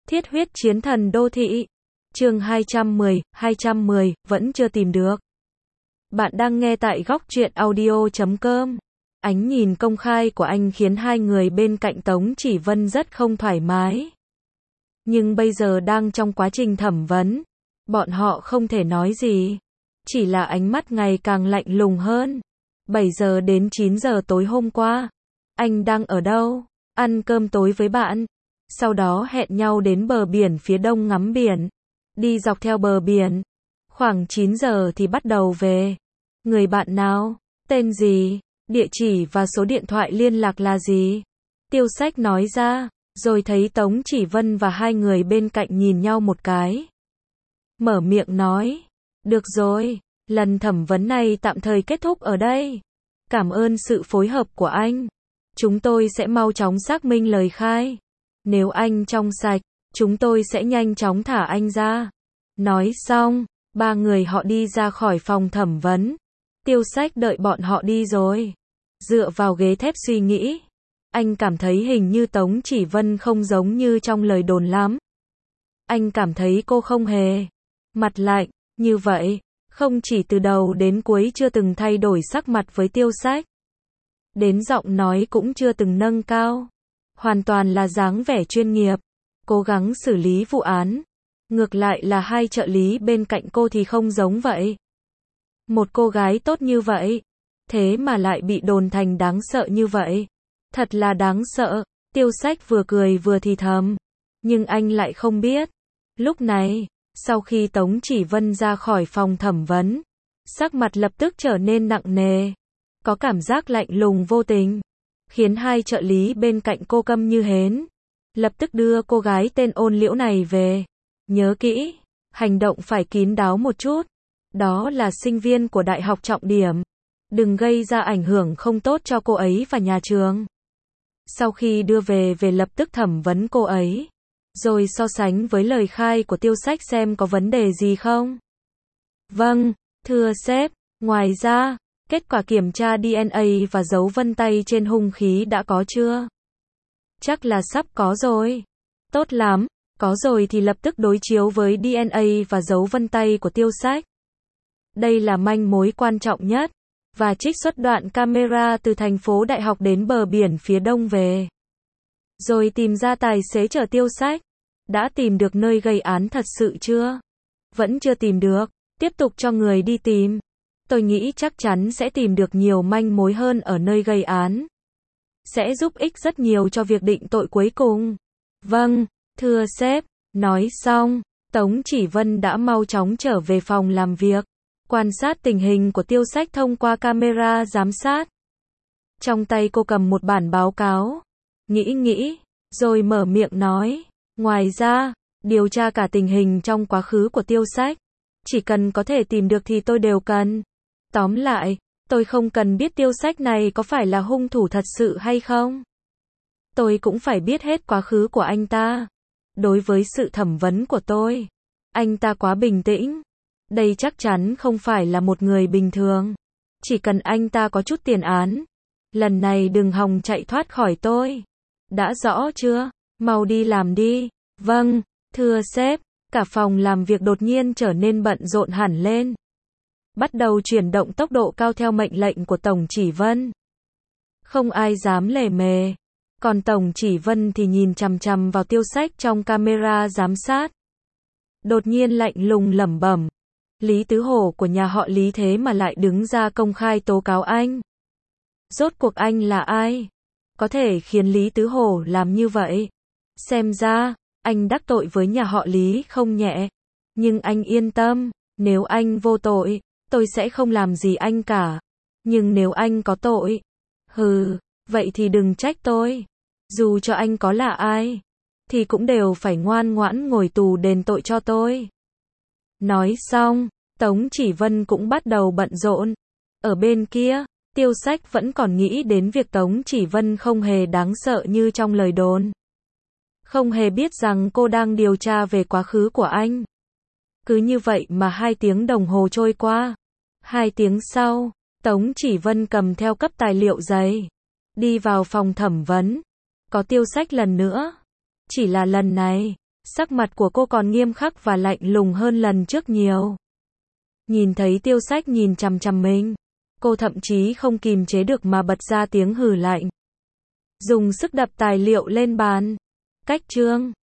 Thiết huyết chiến thần đô thị. Chương 210, vẫn chưa tìm được. Bạn đang nghe tại góc truyện audio.com. Ánh nhìn công khai của anh khiến hai người bên cạnh Tống Chỉ Vân rất không thoải mái. Nhưng bây giờ đang trong quá trình thẩm vấn, bọn họ không thể nói gì. Chỉ là ánh mắt ngày càng lạnh lùng hơn. 7 giờ đến 9 giờ tối hôm qua, anh đang ở đâu? Ăn cơm tối với bạn. Sau đó hẹn nhau đến bờ biển phía đông ngắm biển. Đi dọc theo bờ biển. Khoảng 9 giờ thì bắt đầu về. Người bạn nào? Tên gì? Địa chỉ và số điện thoại liên lạc là gì? Tiêu Sách nói ra, rồi thấy Tống Chỉ Vân và hai người bên cạnh nhìn nhau một cái. Mở miệng nói, được rồi, lần thẩm vấn này tạm thời kết thúc ở đây. Cảm ơn sự phối hợp của anh. Chúng tôi sẽ mau chóng xác minh lời khai. Nếu anh trong sạch, chúng tôi sẽ nhanh chóng thả anh ra. Nói xong, ba người họ đi ra khỏi phòng thẩm vấn. Tiêu Sách đợi bọn họ đi rồi. Dựa vào ghế thép suy nghĩ. Anh cảm thấy hình như Tống Chỉ Vân không giống như trong lời đồn lắm. Anh cảm thấy cô không hề mặt lạnh, như vậy, không chỉ từ đầu đến cuối chưa từng thay đổi sắc mặt với Tiêu Sách. Đến giọng nói cũng chưa từng nâng cao. Hoàn toàn là dáng vẻ chuyên nghiệp, cố gắng xử lý vụ án. Ngược lại là hai trợ lý bên cạnh cô thì không giống vậy. Một cô gái tốt như vậy, thế mà lại bị đồn thành đáng sợ như vậy. Thật là đáng sợ, Tiêu Sách vừa cười vừa thì thầm. Nhưng anh lại không biết. Lúc này, sau khi Tống Chỉ Vân ra khỏi phòng thẩm vấn, sắc mặt lập tức trở nên nặng nề. Có cảm giác lạnh lùng vô tình, khiến hai trợ lý bên cạnh cô câm như hến. Lập tức đưa cô gái tên Ôn Liễu này về. Nhớ kỹ, hành động phải kín đáo một chút. Đó là sinh viên của đại học trọng điểm. Đừng gây ra ảnh hưởng không tốt cho cô ấy và nhà trường. Sau khi đưa về lập tức thẩm vấn cô ấy. Rồi so sánh với lời khai của Tiêu Sách xem có vấn đề gì không. Vâng, thưa sếp. Ngoài ra, kết quả kiểm tra DNA và dấu vân tay trên hung khí đã có chưa? Chắc là sắp có rồi. Tốt lắm, có rồi thì lập tức đối chiếu với DNA và dấu vân tay của Tiêu Sách. Đây là manh mối quan trọng nhất. Và trích xuất đoạn camera từ thành phố đại học đến bờ biển phía đông về. Rồi tìm ra tài xế chở Tiêu Sách. Đã tìm được nơi gây án thật sự chưa? Vẫn chưa tìm được. Tiếp tục cho người đi tìm. Tôi nghĩ chắc chắn sẽ tìm được nhiều manh mối hơn ở nơi gây án. Sẽ giúp ích rất nhiều cho việc định tội cuối cùng. Vâng, thưa sếp. Nói xong, Tống Chỉ Vân đã mau chóng trở về phòng làm việc. Quan sát tình hình của Tiêu Sách thông qua camera giám sát. Trong tay cô cầm một bản báo cáo. Nghĩ, rồi mở miệng nói. Ngoài ra, điều tra cả tình hình trong quá khứ của Tiêu Sách. Chỉ cần có thể tìm được thì tôi đều cần. Tóm lại, tôi không cần biết Tiêu Sách này có phải là hung thủ thật sự hay không. Tôi cũng phải biết hết quá khứ của anh ta. Đối với sự thẩm vấn của tôi, anh ta quá bình tĩnh. Đây chắc chắn không phải là một người bình thường. Chỉ cần anh ta có chút tiền án, lần này đừng hòng chạy thoát khỏi tôi. Đã rõ chưa? Mau đi làm đi. Vâng, thưa sếp. Cả phòng làm việc đột nhiên trở nên bận rộn hẳn lên. Bắt đầu chuyển động tốc độ cao theo mệnh lệnh của Tổng Chỉ Vân. Không ai dám lề mề. Còn Tổng Chỉ Vân thì nhìn chằm chằm vào Tiêu Sách trong camera giám sát. Đột nhiên lạnh lùng lẩm bẩm. Lý Tứ Hổ của nhà họ Lý thế mà lại đứng ra công khai tố cáo anh. Rốt cuộc anh là ai? Có thể khiến Lý Tứ Hổ làm như vậy. Xem ra, anh đắc tội với nhà họ Lý không nhẹ. Nhưng anh yên tâm, nếu anh vô tội, tôi sẽ không làm gì anh cả. Nhưng nếu anh có tội, vậy thì đừng trách tôi. Dù cho anh có là ai, thì cũng đều phải ngoan ngoãn ngồi tù đền tội cho tôi. Nói xong, Tống Chỉ Vân cũng bắt đầu bận rộn. Ở bên kia, Tiêu Sách vẫn còn nghĩ đến việc Tống Chỉ Vân không hề đáng sợ như trong lời đồn. Không hề biết rằng cô đang điều tra về quá khứ của anh. Cứ như vậy mà 2 tiếng đồng hồ trôi qua. 2 tiếng sau, Tống Chỉ Vân cầm theo cấp tài liệu dày. Đi vào phòng thẩm vấn. Có Tiêu Sách lần nữa. Chỉ là lần này, Sắc mặt của cô còn nghiêm khắc và lạnh lùng hơn lần trước nhiều. Nhìn thấy Tiêu Sách nhìn chằm chằm mình, cô thậm chí không kìm chế được mà bật ra tiếng hừ lạnh. Dùng sức đập tài liệu lên bàn. Cách chương